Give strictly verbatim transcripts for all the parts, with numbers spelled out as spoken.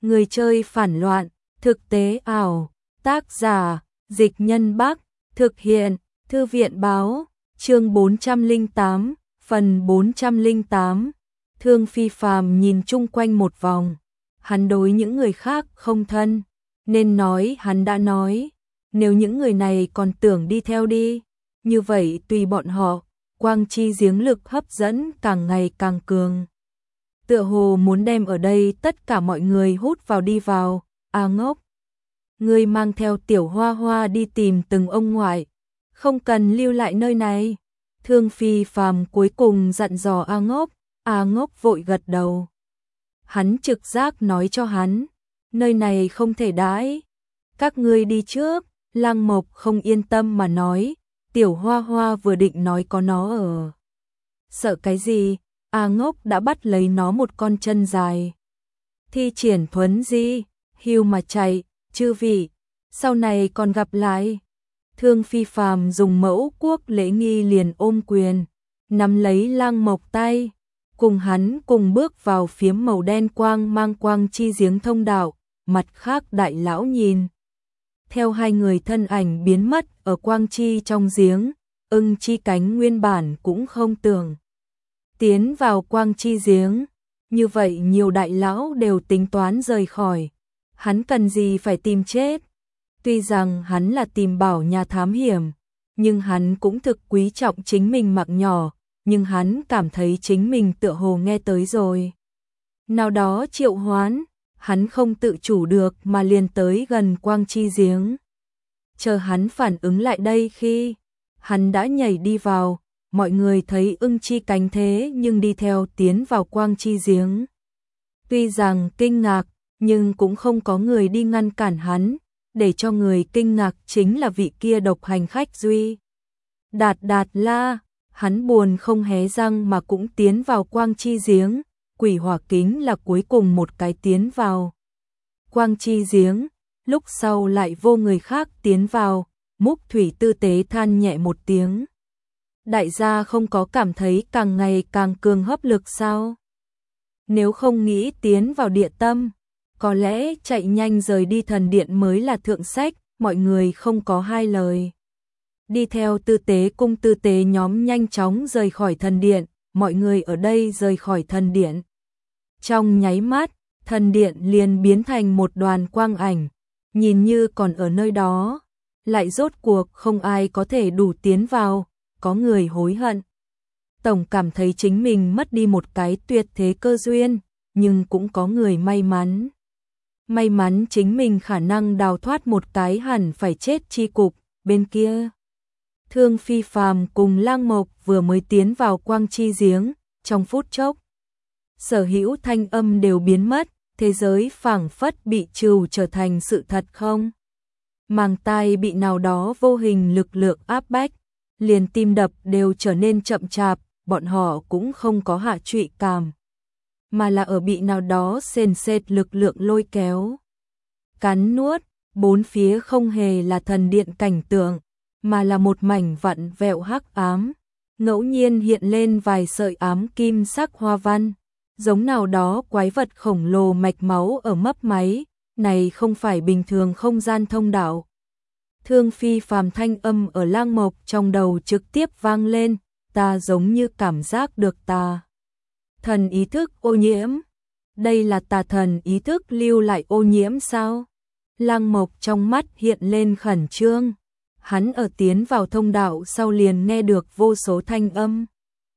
Người chơi phản loạn, thực tế ảo, tác giả, Dịch Nhân Bắc, thực hiện, Thư viện báo, chương bốn trăm lẻ tám, phần bốn trăm lẻ tám. Thương Phi Phàm nhìn chung quanh một vòng, hắn đối những người khác không thân, nên nói hắn đã nói, nếu những người này còn tưởng đi theo đi, như vậy tùy bọn họ, quang chi giếng lực hấp dẫn càng ngày càng cường. Tựa hồ muốn đem ở đây tất cả mọi người hút vào đi vào, A Ngốc. Ngươi mang theo Tiểu Hoa Hoa đi tìm từng ông ngoại, không cần lưu lại nơi này. Thương Phi Phàm cuối cùng dặn dò A Ngốc, A Ngốc vội gật đầu. Hắn trực giác nói cho hắn, nơi này không thể đãi. Các ngươi đi trước, Lăng Mộc không yên tâm mà nói, Tiểu Hoa Hoa vừa định nói có nó ở. Sợ cái gì? A Ngốc đã bắt lấy nó một con chân dài. Thi triển thuấn di, hưu mà chạy, chư vị, sau này còn gặp lại. Thương Phi Phàm dùng mẫu quốc lễ nghi liền ôm quyền, nắm lấy Lăng Mộc tay, cùng hắn cùng bước vào phiếm màu đen quang mang quang chi giếng thông đạo, mặt khác đại lão nhìn. Theo hai người thân ảnh biến mất ở quang chi trong giếng, ưng chi cánh nguyên bản cũng không tưởng tiến vào quang chi giếng, như vậy nhiều đại lão đều tính toán rời khỏi. Hắn cần gì phải tìm chết? Tuy rằng hắn là tìm bảo nhà thám hiểm, nhưng hắn cũng thực quý trọng chính mình mạng nhỏ, nhưng hắn cảm thấy chính mình tựa hồ nghe tới rồi. Nào đó triệu hoán, hắn không tự chủ được mà liền tới gần quang chi giếng. Chờ hắn phản ứng lại đây khi hắn đã nhảy đi vào, mọi người thấy ưng chi cánh thế nhưng đi theo tiến vào quang chi giếng. Tuy rằng kinh ngạc, nhưng cũng không có người đi ngăn cản hắn, để cho người kinh ngạc chính là vị kia độc hành khách Duy. Đạt Đạt La, hắn buồn không hé răng mà cũng tiến vào quang chi giếng, quỷ hỏa kính là cuối cùng một cái tiến vào quang chi giếng, lúc sau lại vô người khác tiến vào, Múc Thủy tư tế than nhẹ một tiếng. Đại gia không có cảm thấy càng ngày càng cường hấp lực sao? Nếu không nghĩ tiến vào địa tâm, có lẽ chạy nhanh rời đi thần điện mới là thượng sách, mọi người không có hai lời. Đi theo tư tế cung tư tế nhóm nhanh chóng rời khỏi thần điện, mọi người ở đây rời khỏi thần điện. Trong nháy mắt, thần điện liền biến thành một đoàn quang ảnh, nhìn như còn ở nơi đó, lại rốt cuộc không ai có thể đủ tiến vào, có người hối hận. Tổng cảm thấy chính mình mất đi một cái tuyệt thế cơ duyên, nhưng cũng có người may mắn. May mắn chính mình khả năng đào thoát một cái hẳn phải chết chi cục, bên kia. Thương Phi Phàm cùng Lăng Mộc vừa mới tiến vào quang chi giếng, trong phút chốc. Sở hữu thanh âm đều biến mất, thế giới phảng phất bị trừ trở thành sự thật không. Màng tai bị nào đó vô hình lực lượng áp bách, liền tim đập đều trở nên chậm chạp, bọn họ cũng không có hạ trụy cảm, mà là ở bị nào đó sền sệt lực lượng lôi kéo. Cắn nuốt, bốn phía không hề là thần điện cảnh tượng, mà là một mảnh vặn vẹo hắc ám, ngẫu nhiên hiện lên vài sợi ám kim sắc hoa văn, giống nào đó quái vật khổng lồ mạch máu ở mấp máy, này không phải bình thường không gian thông đạo. Thương Phi Phàm thanh âm ở Lăng Mộc trong đầu trực tiếp vang lên, ta giống như cảm giác được tà thần ý thức ô nhiễm. Đây là tà thần ý thức lưu lại ô nhiễm sao? Lăng Mộc trong mắt hiện lên khẩn trương. Hắn ở tiến vào thông đạo sau liền nghe được vô số thanh âm.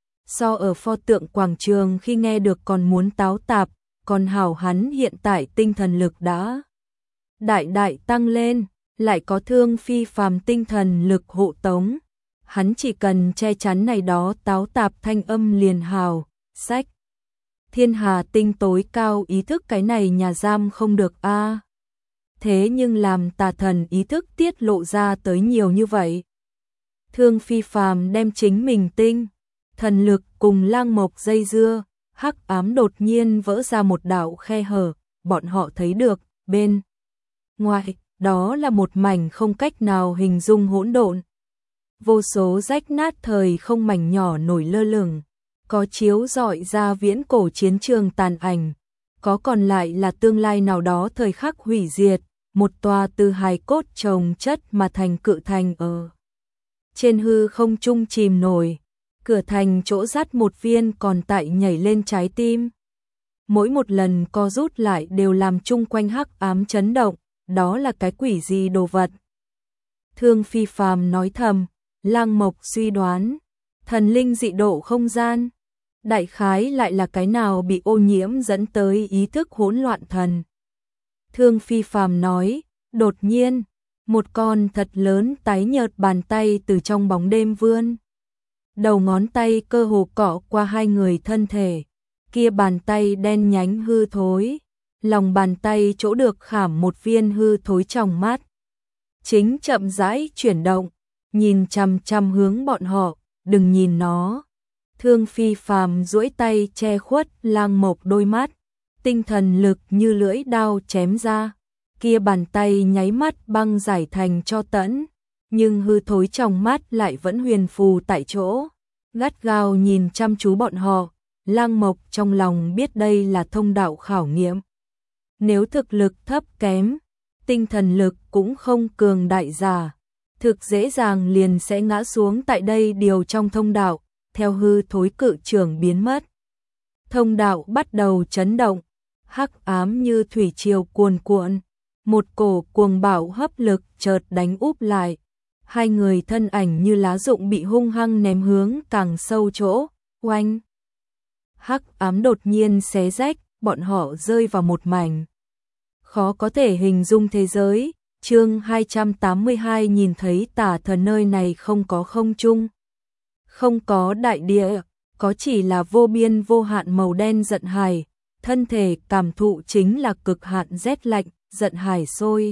So ở pho tượng quảng trường khi nghe được còn muốn táo tạp, còn hảo hắn hiện tại tinh thần lực đã đại đại tăng lên, lại có Thương Phi Phàm tinh thần lực hộ tống. Hắn chỉ cần che chắn này đó táo tạp thanh âm liền hào, sách. Thiên hà tinh tối cao ý thức cái này nhà giam không được a. À. Thế nhưng làm tà thần ý thức tiết lộ ra tới nhiều như vậy. Thương Phi Phàm đem chính mình tinh thần lực cùng Lăng Mộc dây dưa, hắc ám đột nhiên vỡ ra một đạo khe hở, bọn họ thấy được, bên ngoài, đó là một mảnh không cách nào hình dung hỗn độn. Vô số rách nát thời không mảnh nhỏ nổi lơ lửng, có chiếu rọi ra viễn cổ chiến trường tàn ảnh, có còn lại là tương lai nào đó thời khắc hủy diệt, một tòa từ hài cốt chồng chất mà thành cự thành ở trên hư không trung chìm nổi, cửa thành chỗ dắt một viên còn tại nhảy lên trái tim. Mỗi một lần co rút lại đều làm chung quanh hắc ám chấn động, đó là cái quỷ gì đồ vật. Thương Phi Phàm nói thầm, Lang Mộc suy đoán, thần linh dị độ không gian, đại khái lại là cái nào bị ô nhiễm dẫn tới ý thức hỗn loạn thần. Thương Phi Phàm nói, đột nhiên, một con thật lớn tái nhợt bàn tay từ trong bóng đêm vươn. Đầu ngón tay cơ hồ cọ qua hai người thân thể, kia bàn tay đen nhánh hư thối, lòng bàn tay chỗ được khảm một viên hư thối tròng mắt. Chính chậm rãi chuyển động, nhìn chằm chằm hướng bọn họ, đừng nhìn nó. Thương Phi Phàm duỗi tay che khuất Lang Mộc đôi mắt, tinh thần lực như lưỡi đao chém ra, kia bàn tay nháy mắt băng giải thành cho tẫn, nhưng hư thối trong mắt lại vẫn huyền phù tại chỗ, gắt gao nhìn chăm chú bọn họ. Lang Mộc trong lòng biết đây là thông đạo khảo nghiệm. Nếu thực lực thấp kém, tinh thần lực cũng không cường đại giả, thực dễ dàng liền sẽ ngã xuống tại đây điều trong thông đạo, theo hư thối cự trưởng biến mất. Thông đạo bắt đầu chấn động, hắc ám như thủy triều cuồn cuộn, một cổ cuồng bạo hấp lực chợt đánh úp lại. Hai người thân ảnh như lá rụng bị hung hăng ném hướng càng sâu chỗ, oanh. Hắc ám đột nhiên xé rách, bọn họ rơi vào một mảnh khó có thể hình dung thế giới. Chương hai trăm tám mươi hai nhìn thấy tà thần, nơi này không có không trung, không có đại địa, có chỉ là vô biên vô hạn màu đen giận hải, thân thể cảm thụ chính là cực hạn rét lạnh, giận hải sôi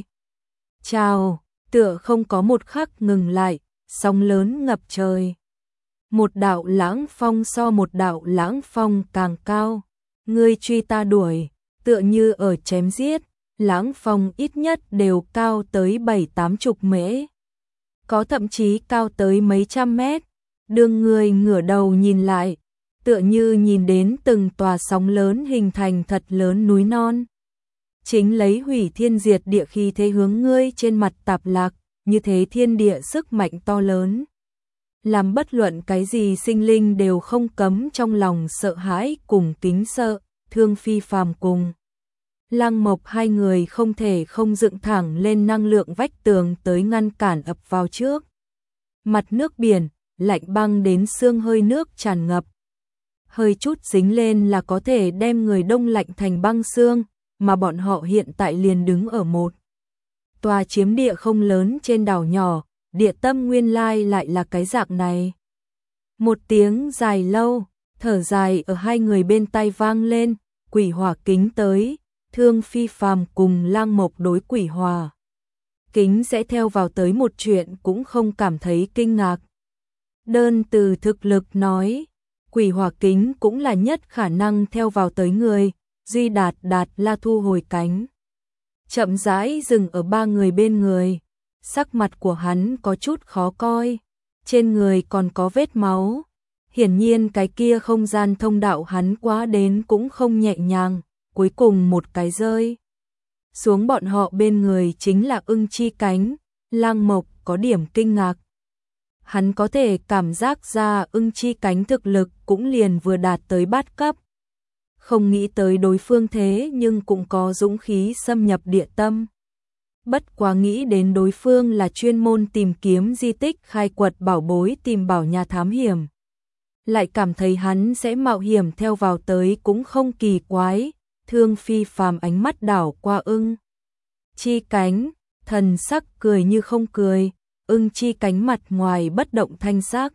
trào, tựa không có một khắc ngừng lại, sóng lớn ngập trời. Một đạo lãng phong so một đạo lãng phong càng cao, ngươi truy ta đuổi, tựa như ở chém giết, lãng phong ít nhất đều cao tới bảy tám chục mễ, có thậm chí cao tới mấy trăm mét. Đương người ngửa đầu nhìn lại, tựa như nhìn đến từng tòa sóng lớn hình thành thật lớn núi non. Chính lấy hủy thiên diệt địa khí thế hướng ngươi trên mặt tạp lạc, như thế thiên địa sức mạnh to lớn, làm bất luận cái gì sinh linh đều không cấm trong lòng sợ hãi cùng kính sợ. Thương Phi Phàm cùng Lang Mộc hai người không thể không dựng thẳng lên năng lượng vách tường tới ngăn cản ập vào trước. Mặt nước biển, lạnh băng đến xương, hơi nước tràn ngập. Hơi chút dính lên là có thể đem người đông lạnh thành băng xương, mà bọn họ hiện tại liền đứng ở một tòa chiếm địa không lớn trên đảo nhỏ, địa tâm nguyên lai lại là cái dạng này. Một tiếng dài lâu, thở dài ở hai người bên tai vang lên, quỷ hỏa kính tới. Thương Phi Phàm cùng Lang Mộc đối quỷ hỏa kính sẽ theo vào tới một chuyện cũng không cảm thấy kinh ngạc. Đơn từ thực lực nói, quỷ hỏa kính cũng là nhất khả năng theo vào tới người. Duy Đạt Đạt la thu hồi cánh, chậm rãi dừng ở ba người bên người, sắc mặt của hắn có chút khó coi, trên người còn có vết máu, hiển nhiên cái kia không gian thông đạo hắn quá đến cũng không nhẹ nhàng. Cuối cùng một cái rơi xuống bọn họ bên người chính là Ưng Chi Cánh. Lang Mộc có điểm kinh ngạc, hắn có thể cảm giác ra Ưng Chi Cánh thực lực cũng liền vừa đạt tới bát cấp, không nghĩ tới đối phương thế nhưng cũng có dũng khí xâm nhập địa tâm. Bất quá nghĩ đến đối phương là chuyên môn tìm kiếm di tích, khai quật bảo bối, tìm bảo nhà thám hiểm, lại cảm thấy hắn sẽ mạo hiểm theo vào tới cũng không kỳ quái. Thương Phi Phàm ánh mắt đảo qua Ưng Chi Cánh, thần sắc cười như không cười. Ưng Chi Cánh mặt ngoài bất động thanh sắc,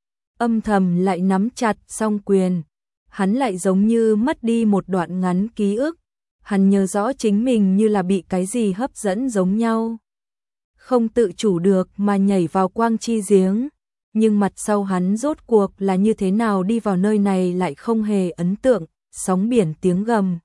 âm thầm lại nắm chặt song quyền. Hắn lại giống như mất đi một đoạn ngắn ký ức, hắn nhớ rõ chính mình như là bị cái gì hấp dẫn giống nhau, không tự chủ được mà nhảy vào quang chi giếng. Nhưng mặt sau hắn rốt cuộc là như thế nào đi vào nơi này lại không hề ấn tượng. Sóng biển tiếng gầm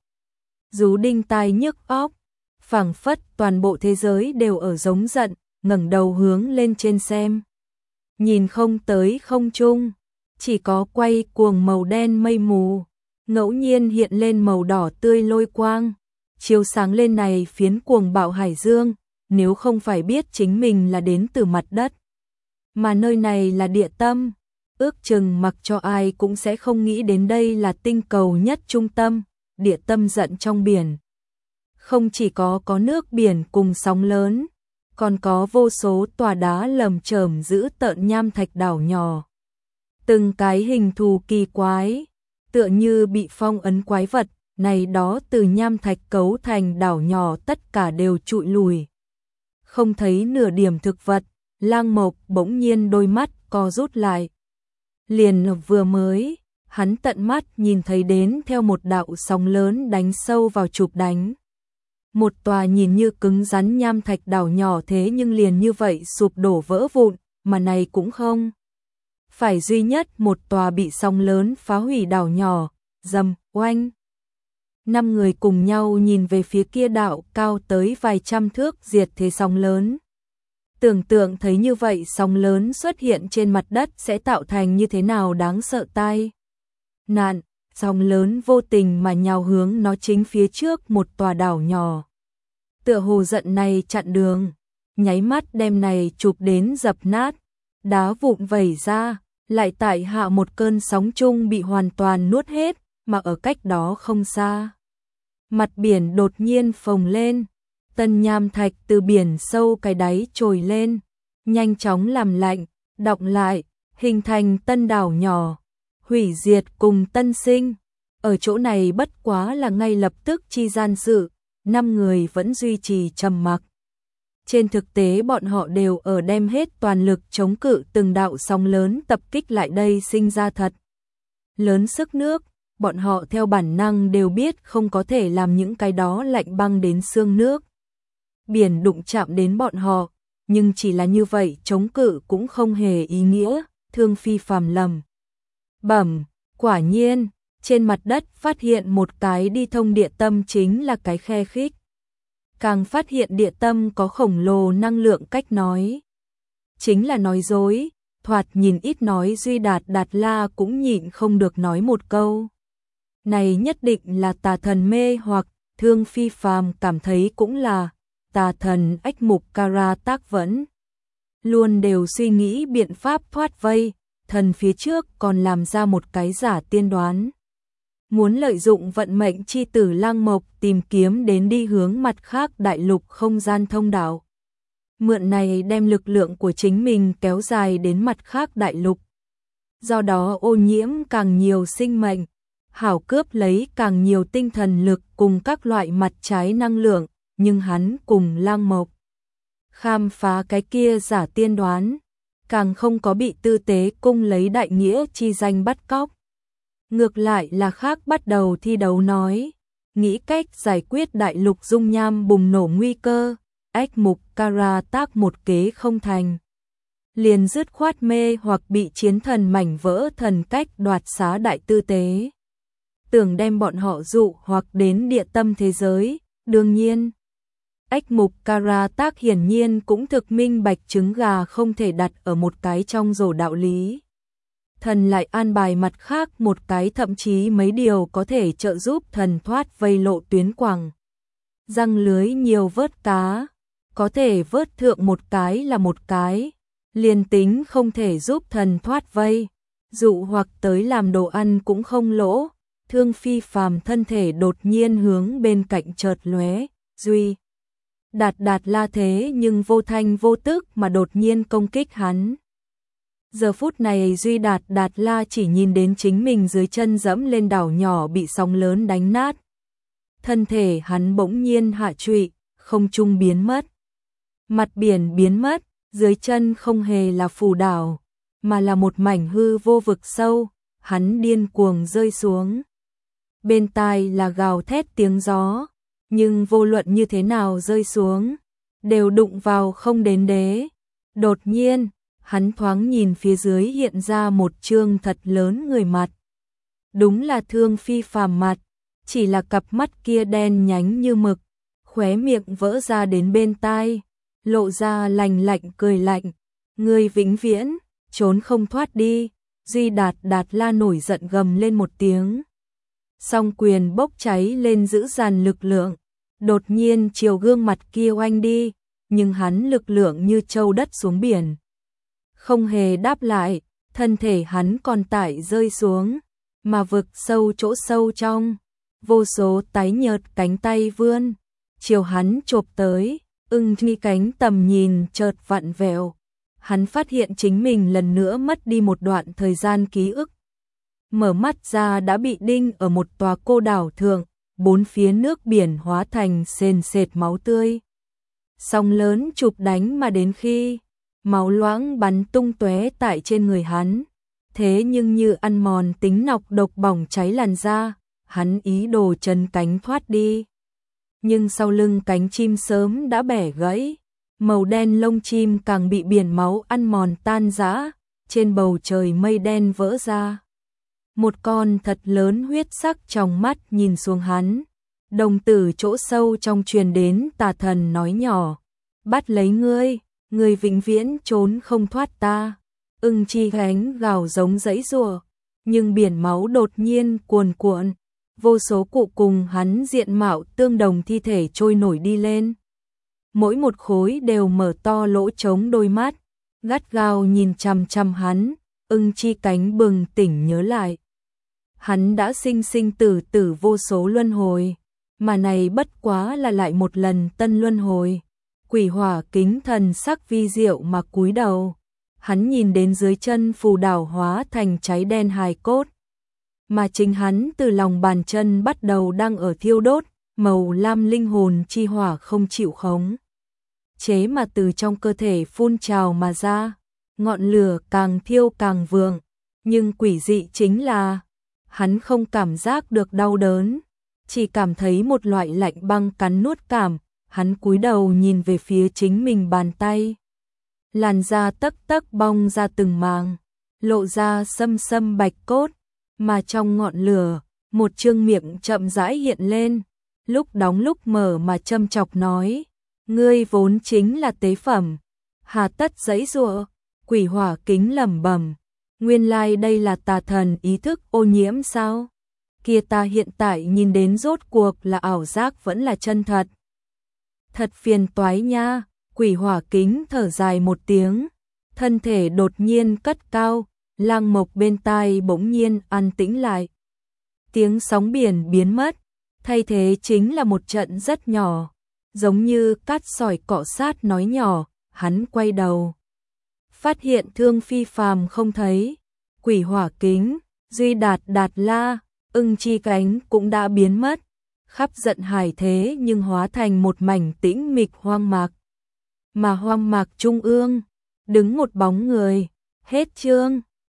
rú đinh tai nhức óc, phảng phất toàn bộ thế giới đều ở giống giận. Ngẩng đầu hướng lên trên xem, nhìn không tới không trung, chỉ có quay cuồng màu đen mây mù. ngẫu nhiên hiện lên màu đỏ tươi lôi quang, chiếu sáng lên này phiến cuồng bạo hải dương, nếu không phải biết chính mình là đến từ mặt đất, mà nơi này là địa tâm, ước chừng mặc cho ai cũng sẽ không nghĩ đến đây là tinh cầu nhất trung tâm, địa tâm giận trong biển. Không chỉ có có nước biển cùng sóng lớn, còn có vô số tòa đá lởm chởm giữ tợn nham thạch đảo nhỏ. Từng cái hình thù kỳ quái, tựa như bị phong ấn quái vật, này đó từ nham thạch cấu thành đảo nhỏ tất cả đều trụi lùi. Không thấy nửa điểm thực vật, Lang Mộc bỗng nhiên đôi mắt co rút lại. Liền vừa mới, hắn tận mắt nhìn thấy đến theo một đạo sóng lớn đánh sâu vào chụp đánh. Một tòa nhìn như cứng rắn nham thạch đảo nhỏ thế nhưng liền như vậy sụp đổ vỡ vụn, mà này cũng không phải duy nhất một tòa bị sóng lớn phá hủy đảo nhỏ, rầm, oanh. Năm người cùng nhau nhìn về phía kia đạo cao tới vài trăm thước diệt thế sóng lớn. Tưởng tượng thấy như vậy sóng lớn xuất hiện trên mặt đất sẽ tạo thành như thế nào đáng sợ tai nạn, sóng lớn vô tình mà nhào hướng nó chính phía trước một tòa đảo nhỏ. Tựa hồ giận này chặn đường, nháy mắt đem này chụp đến dập nát, đá vụn vẩy ra, lại tại hạ một cơn sóng chung bị hoàn toàn nuốt hết, mà ở cách đó không xa. Mặt biển đột nhiên phồng lên, tân nham thạch từ biển sâu cái đáy trồi lên, nhanh chóng làm lạnh, đọng lại, hình thành tân đảo nhỏ, hủy diệt cùng tân sinh. Ở chỗ này bất quá là ngay lập tức chi gian sự, năm người vẫn duy trì trầm mặc. Trên thực tế bọn họ đều ở đem hết toàn lực chống cự từng đạo sóng lớn tập kích lại đây sinh ra thật lớn sức nước, bọn họ theo bản năng đều biết không có thể làm những cái đó lạnh băng đến xương nước. Biển đụng chạm đến bọn họ, nhưng chỉ là như vậy chống cự cũng không hề ý nghĩa, Thương Phi phàm lầm bẩm, quả nhiên, trên mặt đất phát hiện một cái đi thông địa tâm chính là cái khe khích. Càng phát hiện địa tâm có khổng lồ năng lượng cách nói. Chính là nói dối, thoạt nhìn ít nói Duy Đạt Đạt La cũng nhịn không được nói một câu. Này nhất định là tà thần mê hoặc, Thương Phi phàm cảm thấy cũng là tà thần ách mục Kara tác vẫn. Luôn đều suy nghĩ biện pháp thoát vây, thần phía trước còn làm ra một cái giả tiên đoán. Muốn lợi dụng vận mệnh chi tử Lang Mộc tìm kiếm đến đi hướng mặt khác đại lục không gian thông đạo. Mượn này đem lực lượng của chính mình kéo dài đến mặt khác đại lục. Do đó ô nhiễm càng nhiều sinh mệnh, hảo cướp lấy càng nhiều tinh thần lực cùng các loại mặt trái năng lượng, nhưng hắn cùng Lang Mộc khám phá cái kia giả tiên đoán, càng không có bị tư tế cung lấy đại nghĩa chi danh bắt cóc. Ngược lại là khác bắt đầu thi đấu nói, nghĩ cách giải quyết đại lục dung nham bùng nổ nguy cơ, ách mục Kara tác một kế không thành. Liền dứt khoát mê hoặc bị chiến thần mảnh vỡ thần cách đoạt xá đại tư tế. Tưởng đem bọn họ dụ hoặc đến địa tâm thế giới, đương nhiên. Ách mục Kara tác hiển nhiên cũng thực minh bạch trứng gà không thể đặt ở một cái trong rổ đạo lý. Thần lại an bài mặt khác một cái thậm chí mấy điều có thể trợ giúp thần thoát vây lộ tuyến quảng. Răng lưới nhiều vớt cá, có thể vớt thượng một cái là một cái, liền tính không thể giúp thần thoát vây, dụ hoặc tới làm đồ ăn cũng không lỗ. Thương Phi phàm thân thể đột nhiên hướng bên cạnh chợt lóe, Duy Đạt Đạt La thế nhưng vô thanh vô tức mà đột nhiên công kích hắn. Giờ phút này Duy Đạt Đạt La chỉ nhìn đến chính mình dưới chân dẫm lên đảo nhỏ bị sóng lớn đánh nát. Thân thể hắn bỗng nhiên hạ trụy, không trung biến mất. Mặt biển biến mất, dưới chân không hề là phù đảo, mà là một mảnh hư vô vực sâu, hắn điên cuồng rơi xuống. Bên tai là gào thét tiếng gió, nhưng vô luận như thế nào rơi xuống, đều đụng vào không đến đế. Đột nhiên, hắn thoáng nhìn phía dưới hiện ra một trương thật lớn người mặt. Đúng là Thương Phi phàm mặt, chỉ là cặp mắt kia đen nhánh như mực, khóe miệng vỡ ra đến bên tai, lộ ra lành lạnh cười lạnh. Ngươi vĩnh viễn, trốn không thoát đi. Duy Đạt Đạt La nổi giận gầm lên một tiếng. song quyền bốc cháy lên dữ dằn lực lượng, đột nhiên chiều gương mặt kia oanh đi, nhưng hắn lực lượng như trâu đất xuống biển. Không hề đáp lại, thân thể hắn còn tải rơi xuống, mà vực sâu chỗ sâu trong, vô số tái nhợt cánh tay vươn, chiều hắn chộp tới, Ưng Nhi cánh tầm nhìn chợt vặn vẹo. Hắn phát hiện chính mình lần nữa mất đi một đoạn thời gian ký ức. Mở mắt ra đã bị đinh ở một tòa cô đảo thượng, bốn phía nước biển hóa thành sền sệt máu tươi. Sóng lớn chụp đánh mà đến khi máu loãng bắn tung tóe tại trên người hắn, thế nhưng như ăn mòn tính nọc độc bỏng cháy làn da, hắn ý đồ chân cánh thoát đi. Nhưng sau lưng cánh chim sớm đã bẻ gãy, màu đen lông chim càng bị biển máu ăn mòn tan rã, trên bầu trời mây đen vỡ ra. Một con thật lớn huyết sắc trong mắt nhìn xuống hắn, đồng tử chỗ sâu trong truyền đến tà thần nói nhỏ, bắt lấy ngươi, ngươi vĩnh viễn trốn không thoát ta. Ưng Chi gánh gào giống giãy giụa, nhưng biển máu đột nhiên cuồn cuộn, vô số cụ cùng hắn diện mạo tương đồng thi thể trôi nổi đi lên. Mỗi một khối đều mở to lỗ trống đôi mắt, gắt gao nhìn chằm chằm hắn. Ưng Chi cánh bừng tỉnh nhớ lại, hắn đã sinh sinh tử tử vô số luân hồi, mà này bất quá là lại một lần tân luân hồi. Quỷ Hỏa Kính thần sắc vi diệu mà cúi đầu, hắn nhìn đến dưới chân phù đảo hóa thành cháy đen hài cốt, mà chính hắn từ lòng bàn chân bắt đầu đang ở thiêu đốt, màu lam linh hồn chi hỏa không chịu khống chế mà từ trong cơ thể phun trào mà ra, ngọn lửa càng thiêu càng vượng, nhưng quỷ dị chính là hắn không cảm giác được đau đớn, chỉ cảm thấy một loại lạnh băng cắn nuốt cảm. Hắn cúi đầu nhìn về phía chính mình bàn tay, làn da tấc tấc bong ra từng màng, lộ ra sâm sâm bạch cốt, mà trong ngọn lửa, một trương miệng chậm rãi hiện lên, lúc đóng lúc mở mà châm chọc nói, ngươi vốn chính là tế phẩm, hà tất giãy giụa. Quỷ Hỏa Kính lẩm bẩm, nguyên lai đây là tà thần ý thức ô nhiễm sao? Kia ta hiện tại nhìn đến rốt cuộc là ảo giác vẫn là chân thật. Thật phiền toái nha. Quỷ Hỏa Kính thở dài một tiếng, thân thể đột nhiên cất cao, Lang Mộc bên tai bỗng nhiên an tĩnh lại. Tiếng sóng biển biến mất, thay thế chính là một trận rất nhỏ, giống như cát sỏi cọ sát nói nhỏ. Hắn quay đầu, phát hiện Thương Phi Phàm không thấy, Quỷ Hỏa Kính, Duy Đạt Đạt La, Ưng Chi cánh cũng đã biến mất, khắp giận hải thế nhưng hóa thành một mảnh tĩnh mịch hoang mạc. Mà hoang mạc trung ương, đứng một bóng người. Hết chương.